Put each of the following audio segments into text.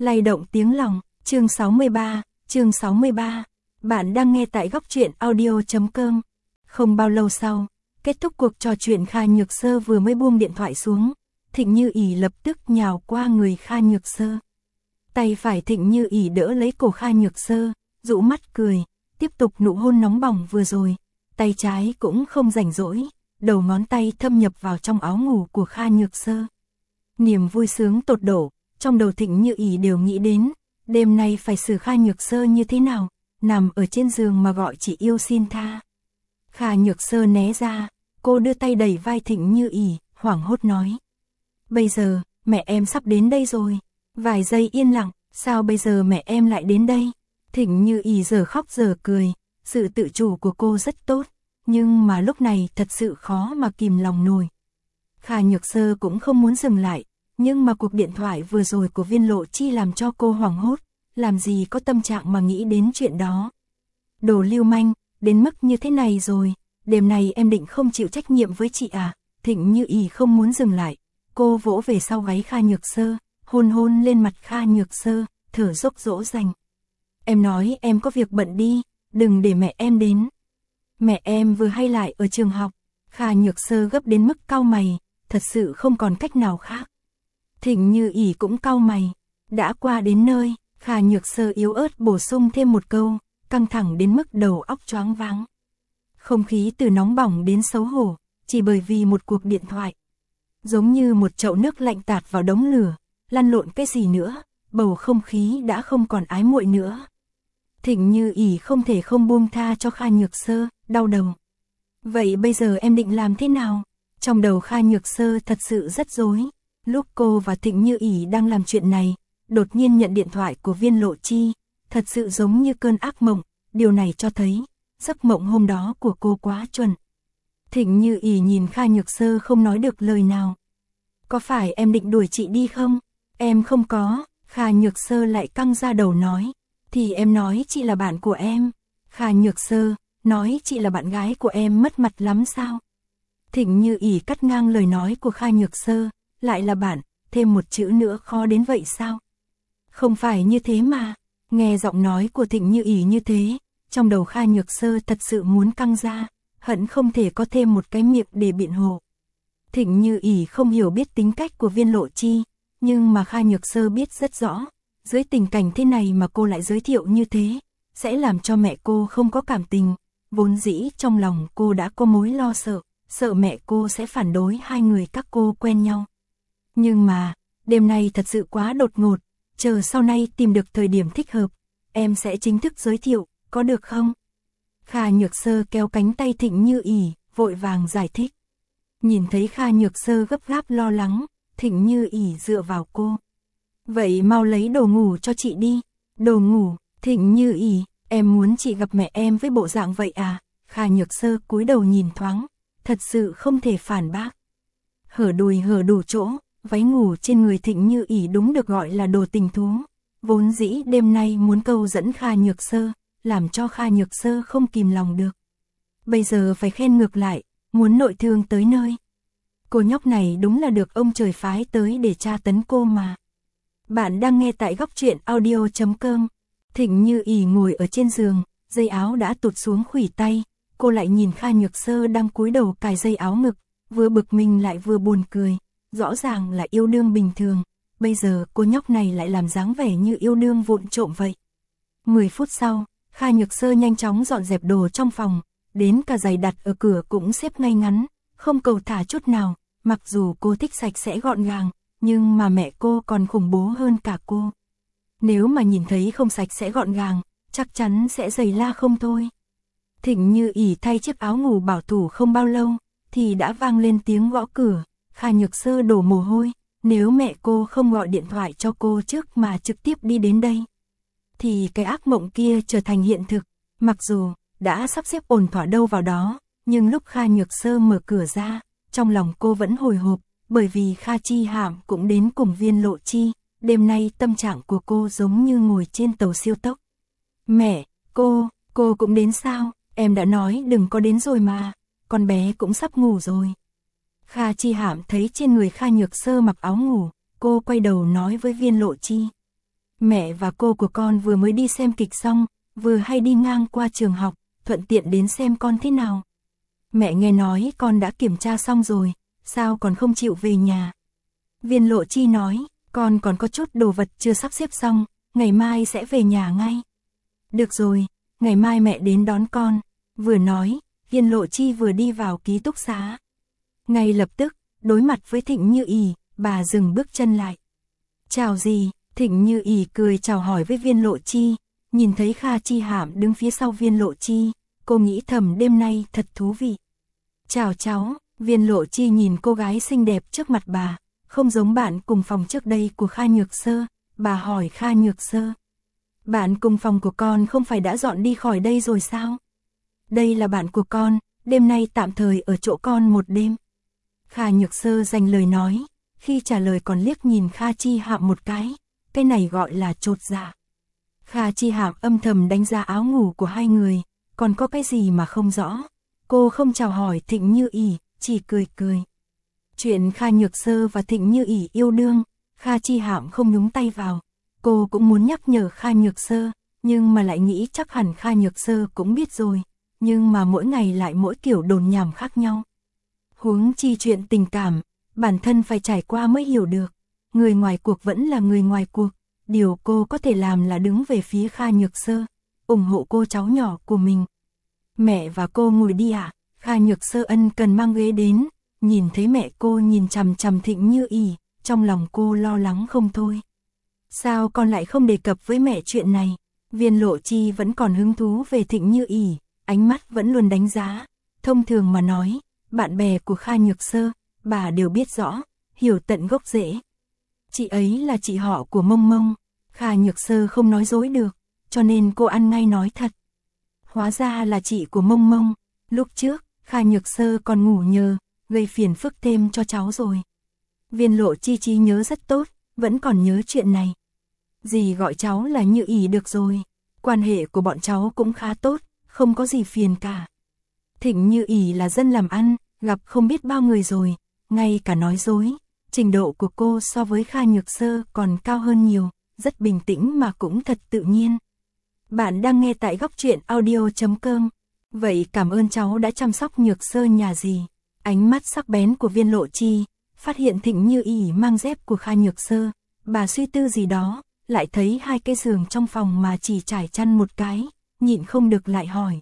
Lay động tiếng lòng, chương 63. Bạn đang nghe tại góc truyện audio.com. Không bao lâu sau, kết thúc cuộc trò chuyện, Kha Nhược Sơ vừa mới buông điện thoại xuống, Thịnh Như ỉ lập tức nhào qua người Kha Nhược Sơ. Tay phải Thịnh Như ỉ đỡ lấy cổ Kha Nhược Sơ, dụ mắt cười, tiếp tục nụ hôn nóng bỏng vừa rồi. Tay trái cũng không rảnh rỗi, đầu ngón tay thâm nhập vào trong áo ngủ của Kha Nhược Sơ. Niềm vui sướng tột độ, trong đầu Thịnh Như ỉ đều nghĩ đến, đêm nay phải xử Kha Nhược Sơ như thế nào, nằm ở trên giường mà gọi chị yêu xin tha. Kha Nhược Sơ né ra, cô đưa tay đẩy vai Thịnh Như ỉ, hoảng hốt nói. Bây giờ, mẹ em sắp đến đây rồi. Vài giây yên lặng, sao bây giờ mẹ em lại đến đây? Thịnh Như ỉ giờ khóc giờ cười, sự tự chủ của cô rất tốt, nhưng mà lúc này thật sự khó mà kìm lòng nổi. Kha Nhược Sơ cũng không muốn dừng lại, nhưng mà cuộc điện thoại vừa rồi của Viên Lộ Chi làm cho cô hoảng hốt, làm gì có tâm trạng mà nghĩ đến chuyện đó. Đồ lưu manh, đến mức như thế này rồi, đêm nay em định không chịu trách nhiệm với chị à? Thịnh Như ỉ không muốn dừng lại, cô vỗ về sau gáy Kha Nhược Sơ, hôn lên mặt Kha Nhược Sơ, thở dốc dỗ dành. Em nói em có việc bận đi, đừng để mẹ em đến. Mẹ em vừa hay lại ở trường học. Kha Nhược Sơ gấp đến mức cau mày, thật sự không còn cách nào khác. Thịnh Như ỉ cũng cau mày, đã qua đến nơi, Kha Nhược Sơ yếu ớt bổ sung thêm một câu, căng thẳng đến mức đầu óc choáng váng. Không khí từ nóng bỏng đến xấu hổ, chỉ bởi vì một cuộc điện thoại. Giống như một chậu nước lạnh tạt vào đống lửa, lăn lộn cái gì nữa, bầu không khí đã không còn ái muội nữa. Thịnh Như ỉ không thể không buông tha cho Kha Nhược Sơ, đau đầu. Vậy bây giờ em định làm thế nào? Trong đầu Kha Nhược Sơ thật sự rất rối. Lúc cô và Thịnh Như ỉ đang làm chuyện này, đột nhiên nhận điện thoại của Viên Lộ Chi, thật sự giống như cơn ác mộng, điều này cho thấy, giấc mộng hôm đó của cô quá chuẩn. Thịnh Như ỉ nhìn Kha Nhược Sơ không nói được lời nào. Có phải em định đuổi chị đi không? Em không có. Kha Nhược Sơ lại căng ra đầu nói. Thì em nói chị là bạn của em. Kha Nhược Sơ, nói chị là bạn gái của em mất mặt lắm sao? Thịnh Như ỉ cắt ngang lời nói của Kha Nhược Sơ, lại là bạn, thêm một chữ nữa khó đến vậy sao? Không phải như thế mà. Nghe giọng nói của Thịnh Như ỉ như thế, trong đầu Kha Nhược Sơ thật sự muốn căng ra, hận không thể có thêm một cái miệng để biện hộ. Thịnh Như ỉ không hiểu biết tính cách của Viên Lộ Chi, nhưng mà Kha Nhược Sơ biết rất rõ, dưới tình cảnh thế này mà cô lại giới thiệu như thế, sẽ làm cho mẹ cô không có cảm tình. Vốn dĩ trong lòng cô đã có mối lo sợ mẹ cô sẽ phản đối hai người các cô quen nhau. Nhưng mà, đêm nay thật sự quá đột ngột, chờ sau này tìm được thời điểm thích hợp, em sẽ chính thức giới thiệu, có được không? Kha Nhược Sơ kéo cánh tay Thịnh Như ỉ, vội vàng giải thích. Nhìn thấy Kha Nhược Sơ gấp gáp lo lắng, Thịnh Như ỉ dựa vào cô. Vậy mau lấy đồ ngủ cho chị đi. Đồ ngủ? Thịnh Như ỉ, em muốn chị gặp mẹ em với bộ dạng vậy à? Kha Nhược Sơ cúi đầu nhìn thoáng, thật sự không thể phản bác. Hở đùi hở đủ chỗ, váy ngủ trên người Thịnh Như ỉ đúng được gọi là đồ tình thú. Vốn dĩ đêm nay muốn câu dẫn Kha Nhược Sơ, làm cho Kha Nhược Sơ không kìm lòng được. Bây giờ phải khen ngược lại, muốn nội thương tới nơi. Cô nhóc này đúng là được ông trời phái tới để tra tấn cô mà. Bạn đang nghe tại góc truyện audio.com. Thịnh Như ỉ ngồi ở trên giường, dây áo đã tụt xuống khuỷu tay, cô lại nhìn Kha Nhược Sơ đang cúi đầu cài dây áo ngực, vừa bực mình lại vừa buồn cười, rõ ràng là yêu đương bình thường, bây giờ cô nhóc này lại làm dáng vẻ như yêu đương vụng trộm vậy. 10 phút sau, Kha Nhược Sơ nhanh chóng dọn dẹp đồ trong phòng, đến cả giày đặt ở cửa cũng xếp ngay ngắn, không cầu thả chút nào, mặc dù cô thích sạch sẽ gọn gàng, nhưng mà mẹ cô còn khủng bố hơn cả cô. Nếu mà nhìn thấy không sạch sẽ gọn gàng, chắc chắn sẽ giày la không thôi. Thịnh Như ỉ thay chiếc áo ngủ bảo thủ không bao lâu, thì đã vang lên tiếng gõ cửa. Kha Nhược Sơ đổ mồ hôi, nếu mẹ cô không gọi điện thoại cho cô trước mà trực tiếp đi đến đây, thì cái ác mộng kia trở thành hiện thực. Mặc dù đã sắp xếp ổn thỏa đâu vào đó, nhưng lúc Kha Nhược Sơ mở cửa ra, trong lòng cô vẫn hồi hộp, bởi vì Kha Chi Hạm cũng đến cùng Viên Lộ Chi. Đêm nay tâm trạng của cô giống như ngồi trên tàu siêu tốc. Mẹ, cô cũng đến sao? Em đã nói đừng có đến rồi mà, con bé cũng sắp ngủ rồi. Kha Chi Hạm thấy trên người Kha Nhược Sơ mặc áo ngủ, cô quay đầu nói với Viên Lộ Chi. Mẹ và cô của con vừa mới đi xem kịch xong, vừa hay đi ngang qua trường học, thuận tiện đến xem con thế nào. Mẹ nghe nói con đã kiểm tra xong rồi, sao còn không chịu về nhà? Viên Lộ Chi nói, con còn có chút đồ vật chưa sắp xếp xong, ngày mai sẽ về nhà ngay. Được rồi, ngày mai mẹ đến đón con. Vừa nói, Viên Lộ Chi vừa đi vào ký túc xá. Ngay lập tức, đối mặt với Thịnh Như Ý, bà dừng bước chân lại. Chào gì? Thịnh Như Ý cười chào hỏi với Viên Lộ Chi, nhìn thấy Kha Chi Hạm đứng phía sau Viên Lộ Chi, cô nghĩ thầm đêm nay thật thú vị. Chào cháu, Viên Lộ Chi nhìn cô gái xinh đẹp trước mặt bà, không giống bạn cùng phòng trước đây của Kha Nhược Sơ, bà hỏi Kha Nhược Sơ. Bạn cùng phòng của con không phải đã dọn đi khỏi đây rồi sao? Đây là bạn của con, đêm nay tạm thời ở chỗ con một đêm. Kha Nhược Sơ dành lời nói, khi trả lời còn liếc nhìn Kha Chi Hạm một cái này gọi là chột dạ. Kha Chi Hạm âm thầm đánh giá áo ngủ của hai người, còn có cái gì mà không rõ. Cô không chào hỏi Thịnh Như Ý, chỉ cười cười. Chuyện Kha Nhược Sơ và Thịnh Như Ý yêu đương, Kha Chi Hạm không nhúng tay vào. Cô cũng muốn nhắc nhở Kha Nhược Sơ, nhưng mà lại nghĩ chắc hẳn Kha Nhược Sơ cũng biết rồi, nhưng mà mỗi ngày lại mỗi kiểu đồn nhảm khác nhau. Huống chi chuyện tình cảm, bản thân phải trải qua mới hiểu được. Người ngoài cuộc vẫn là người ngoài cuộc, điều cô có thể làm là đứng về phía Kha Nhược Sơ, ủng hộ cô cháu nhỏ của mình. Mẹ và cô ngồi đi ạ. Kha Nhược Sơ ân cần mang ghế đến, nhìn thấy mẹ cô nhìn chằm chằm Thịnh Như Ý, trong lòng cô lo lắng không thôi. Sao con lại không đề cập với mẹ chuyện này? Viên Lộ Chi vẫn còn hứng thú về Thịnh Như Ý, ánh mắt vẫn luôn đánh giá. Thông thường mà nói, bạn bè của Kha Nhược Sơ, bà đều biết rõ, hiểu tận gốc rễ. Chị ấy là chị họ của Mông Mông, Kha Nhược Sơ không nói dối được, cho nên cô ăn ngay nói thật. Hóa ra là chị của Mông Mông, lúc trước, Kha Nhược Sơ còn ngủ nhờ, gây phiền phức thêm cho cháu rồi. Viên Lộ Chi trí nhớ rất tốt, vẫn còn nhớ chuyện này. Dì gọi cháu là Như Ý được rồi, quan hệ của bọn cháu cũng khá tốt, không có gì phiền cả. Thịnh Như Ý là dân làm ăn, gặp không biết bao người rồi, ngay cả nói dối. Trình độ của cô so với Kha Nhược Sơ còn cao hơn nhiều, rất bình tĩnh mà cũng thật tự nhiên. Bạn đang nghe tại góc truyện audio.com. Vậy cảm ơn cháu đã chăm sóc Nhược Sơ nhà dì. Ánh mắt sắc bén của Viên Lộ Chi, phát hiện Thịnh Như Ý mang dép của Kha Nhược Sơ, bà suy tư gì đó, lại thấy hai cái giường trong phòng mà chỉ trải chăn một cái, nhịn không được lại hỏi.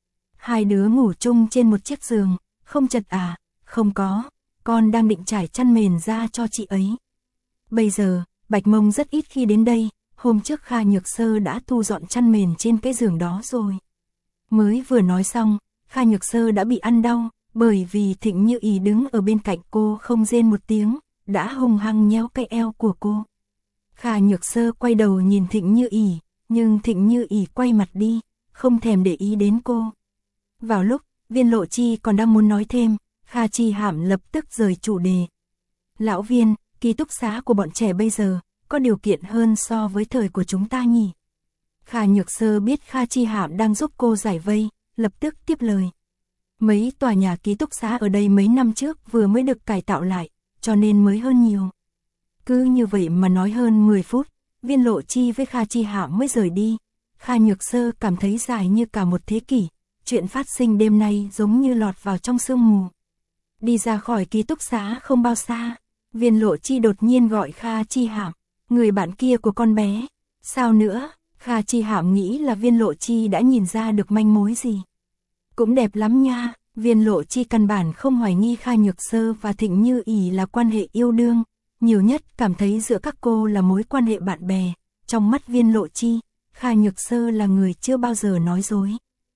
Hai đứa ngủ chung trên một chiếc giường, không chật à? Không có, con đang định trải chăn mền ra cho chị ấy. Bây giờ, Bạch Mông rất ít khi đến đây, hôm trước Kha Nhược Sơ đã thu dọn chăn mền trên cái giường đó rồi. Mới vừa nói xong, Kha Nhược Sơ đã bị ăn đau, bởi vì Thịnh Như Ý đứng ở bên cạnh cô không rên một tiếng, đã hung hăng nhéo cái eo của cô. Kha Nhược Sơ quay đầu nhìn Thịnh Như Ý, nhưng Thịnh Như Ý quay mặt đi, không thèm để ý đến cô. Vào lúc, Viên Lộ Chi còn đang muốn nói thêm, Kha Chi Hạm lập tức rời chủ đề. Lão Viên, ký túc xá của bọn trẻ bây giờ, có điều kiện hơn so với thời của chúng ta nhỉ? Kha Nhược Sơ biết Kha Chi Hạm đang giúp cô giải vây, lập tức tiếp lời. Mấy tòa nhà ký túc xá ở đây mấy năm trước vừa mới được cải tạo lại, cho nên mới hơn nhiều. Cứ như vậy mà nói hơn 10 phút, Viên Lộ Chi với Kha Chi Hạm mới rời đi. Kha Nhược Sơ cảm thấy dài như cả một thế kỷ, chuyện phát sinh đêm nay giống như lọt vào trong sương mù. Đi ra khỏi ký túc xá không bao xa, Viên Lộ Chi đột nhiên gọi Kha Chi Hạm, người bạn kia của con bé. Sao nữa? Kha Chi Hạm nghĩ là Viên Lộ Chi đã nhìn ra được manh mối gì. Cũng đẹp lắm nha. Viên Lộ Chi căn bản không hoài nghi Kha Nhược Sơ và Thịnh Như Ý là quan hệ yêu đương, nhiều nhất cảm thấy giữa các cô là mối quan hệ bạn bè. Trong mắt Viên Lộ Chi, Kha Nhược Sơ là người chưa bao giờ nói dối.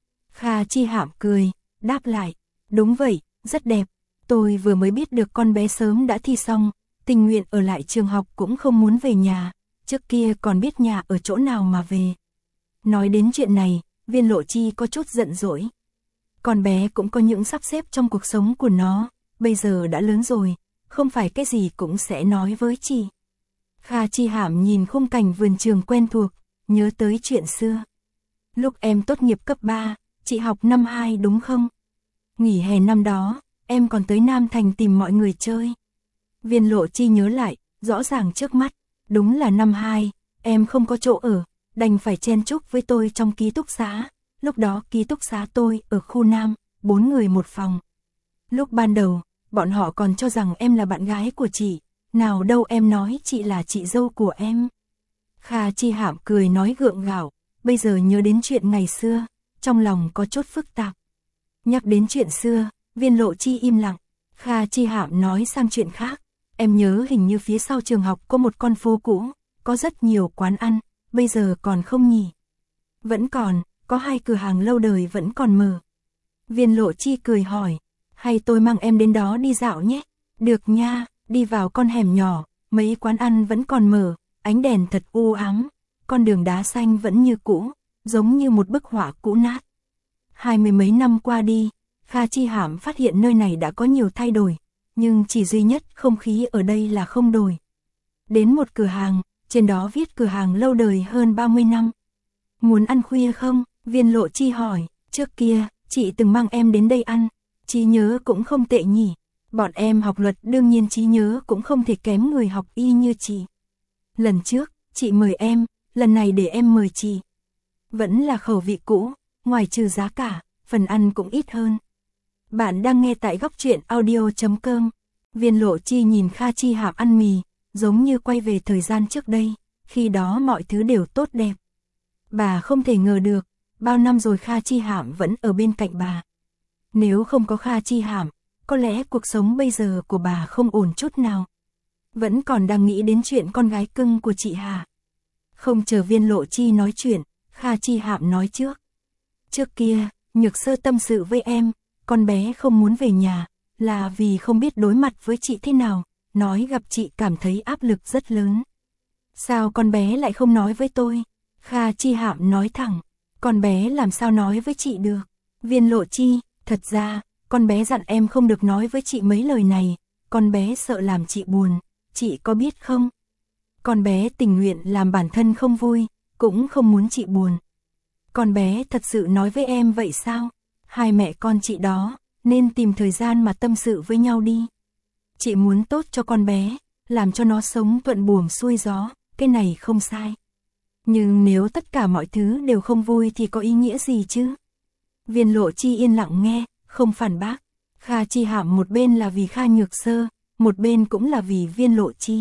Kha Chi Hạm cười, đáp lại, đúng vậy, rất đẹp. Tôi vừa mới biết được con bé sớm đã thi xong, tình nguyện ở lại trường học cũng không muốn về nhà, trước kia còn biết nhà ở chỗ nào mà về. Nói đến chuyện này, Viên Lộ Chi có chút giận dỗi. Con bé cũng có những sắp xếp trong cuộc sống của nó, bây giờ đã lớn rồi, không phải cái gì cũng sẽ nói với chị. Kha Chi Hạm nhìn khung cảnh vườn trường quen thuộc, nhớ tới chuyện xưa. Lúc em tốt nghiệp cấp 3, chị học năm 2 đúng không? Nghỉ hè năm đó, em còn tới Nam Thành tìm mọi người chơi. Viên Lộ Chi nhớ lại, rõ ràng trước mắt, đúng là năm 2, em không có chỗ ở, đành phải chen chúc với tôi trong ký túc xá. Lúc đó ký túc xá tôi ở khu Nam, 4 người một phòng. Lúc ban đầu, bọn họ còn cho rằng em là bạn gái của chị, nào đâu em nói chị là chị dâu của em. Kha Chi Hạm cười nói gượng gạo, bây giờ nhớ đến chuyện ngày xưa, trong lòng có chút phức tạp. Nhắc đến chuyện xưa, Viên Lộ Chi im lặng, Kha Chi Hạm nói sang chuyện khác. Em nhớ hình như phía sau trường học có một con phố cũ, có rất nhiều quán ăn, bây giờ còn không nhỉ? Vẫn còn, có 2 cửa hàng lâu đời vẫn còn mở. Viên Lộ Chi cười hỏi, hay tôi mang em đến đó đi dạo nhé? Được nha, đi vào con hẻm nhỏ, mấy quán ăn vẫn còn mở, ánh đèn thật u ám, con đường đá xanh vẫn như cũ, giống như một bức họa cũ nát. 20 mấy năm qua đi, Kha Chi Hạm phát hiện nơi này đã có nhiều thay đổi, nhưng chỉ duy nhất không khí ở đây là không đổi. Đến một cửa hàng, trên đó viết cửa hàng lâu đời hơn 30 năm. Muốn ăn khuya không? Viên Lộ Chi hỏi, trước kia, chị từng mang em đến đây ăn, trí nhớ cũng không tệ nhỉ. Bọn em học luật đương nhiên trí nhớ cũng không thể kém người học y như chị. Lần trước, chị mời em, lần này để em mời chị. Vẫn là khẩu vị cũ, ngoài trừ giá cả, phần ăn cũng ít hơn. Bạn đang nghe tại góc truyện audio.com. Viên Lộ Chi nhìn Kha Chi Hạm ăn mì, giống như quay về thời gian trước đây, khi đó mọi thứ đều tốt đẹp. Bà không thể ngờ được, bao năm rồi Kha Chi Hạm vẫn ở bên cạnh bà. Nếu không có Kha Chi Hạm, có lẽ cuộc sống bây giờ của bà không ổn chút nào. Vẫn còn đang nghĩ đến chuyện con gái cưng của chị Hà. Không chờ Viên Lộ Chi nói chuyện, Kha Chi Hạm nói trước. Trước kia, Nhược Sơ tâm sự với em, con bé không muốn về nhà, là vì không biết đối mặt với chị thế nào, nói gặp chị cảm thấy áp lực rất lớn. Sao con bé lại không nói với tôi? Kha Chi Hạm nói thẳng, con bé làm sao nói với chị được? Viên Lộ Chi, thật ra, con bé dặn em không được nói với chị mấy lời này, con bé sợ làm chị buồn, chị có biết không? Con bé tình nguyện làm bản thân không vui, cũng không muốn chị buồn. Con bé thật sự nói với em vậy sao? Hai mẹ con chị đó, nên tìm thời gian mà tâm sự với nhau đi. Chị muốn tốt cho con bé, làm cho nó sống thuận buồm xuôi gió, cái này không sai. Nhưng nếu tất cả mọi thứ đều không vui thì có ý nghĩa gì chứ? Viên Lộ Chi yên lặng nghe, không phản bác. Kha Chi Hạm một bên là vì Kha Nhược Sơ, một bên cũng là vì Viên Lộ Chi.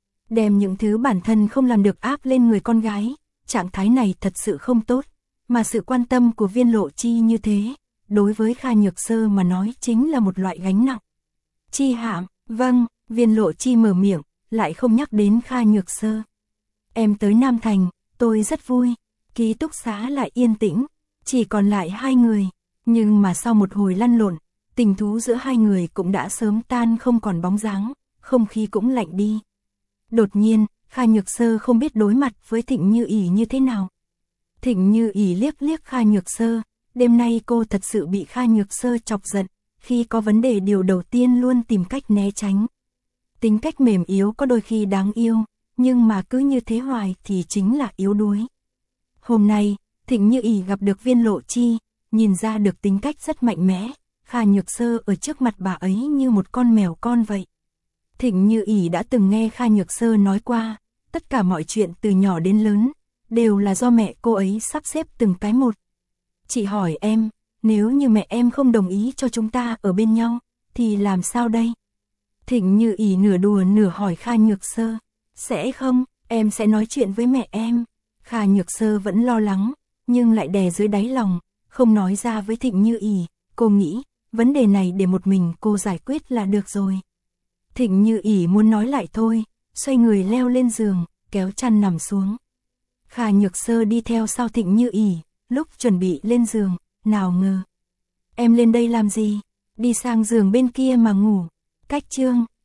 Đem những thứ bản thân không làm được áp lên người con gái, trạng thái này thật sự không tốt, mà sự quan tâm của Viên Lộ Chi như thế, đối với Kha Nhược Sơ mà nói chính là một loại gánh nặng. Chi Hạm, vâng, Viên Lộ Chi mở miệng, lại không nhắc đến Kha Nhược Sơ. Em tới Nam Thành, tôi rất vui, ký túc xá lại yên tĩnh, chỉ còn lại 2 người, nhưng mà sau một hồi lăn lộn, tình thú giữa 2 người cũng đã sớm tan không còn bóng dáng, không khí cũng lạnh đi. Đột nhiên, Kha Nhược Sơ không biết đối mặt với Thịnh Như ỉ như thế nào. Thịnh Như ỉ liếc liếc Kha Nhược Sơ, đêm nay cô thật sự bị Kha Nhược Sơ chọc giận, khi có vấn đề điều đầu tiên luôn tìm cách né tránh. Tính cách mềm yếu có đôi khi đáng yêu, nhưng mà cứ như thế hoài thì chính là yếu đuối. Hôm nay, Thịnh Như ỉ gặp được Viên Lộ Chi, nhìn ra được tính cách rất mạnh mẽ, Kha Nhược Sơ ở trước mặt bà ấy như một con mèo con vậy. Thịnh Như ỉ đã từng nghe Kha Nhược Sơ nói qua, tất cả mọi chuyện từ nhỏ đến lớn, đều là do mẹ cô ấy sắp xếp từng cái một. Chị hỏi em, nếu như mẹ em không đồng ý cho chúng ta ở bên nhau, thì làm sao đây? Thịnh Như ỉ nửa đùa nửa hỏi Kha Nhược Sơ, sẽ không, em sẽ nói chuyện với mẹ em. Kha Nhược Sơ vẫn lo lắng, nhưng lại đè dưới đáy lòng, không nói ra với Thịnh Như ỉ, cô nghĩ, vấn đề này để một mình cô giải quyết là được rồi. Thịnh Như ỉ muốn nói lại thôi, xoay người leo lên giường, kéo chăn nằm xuống. Kha Nhược Sơ đi theo sau Thịnh Như ỉ, lúc chuẩn bị lên giường, nào ngờ. Em lên đây làm gì? Đi sang giường bên kia mà ngủ. Cách chương.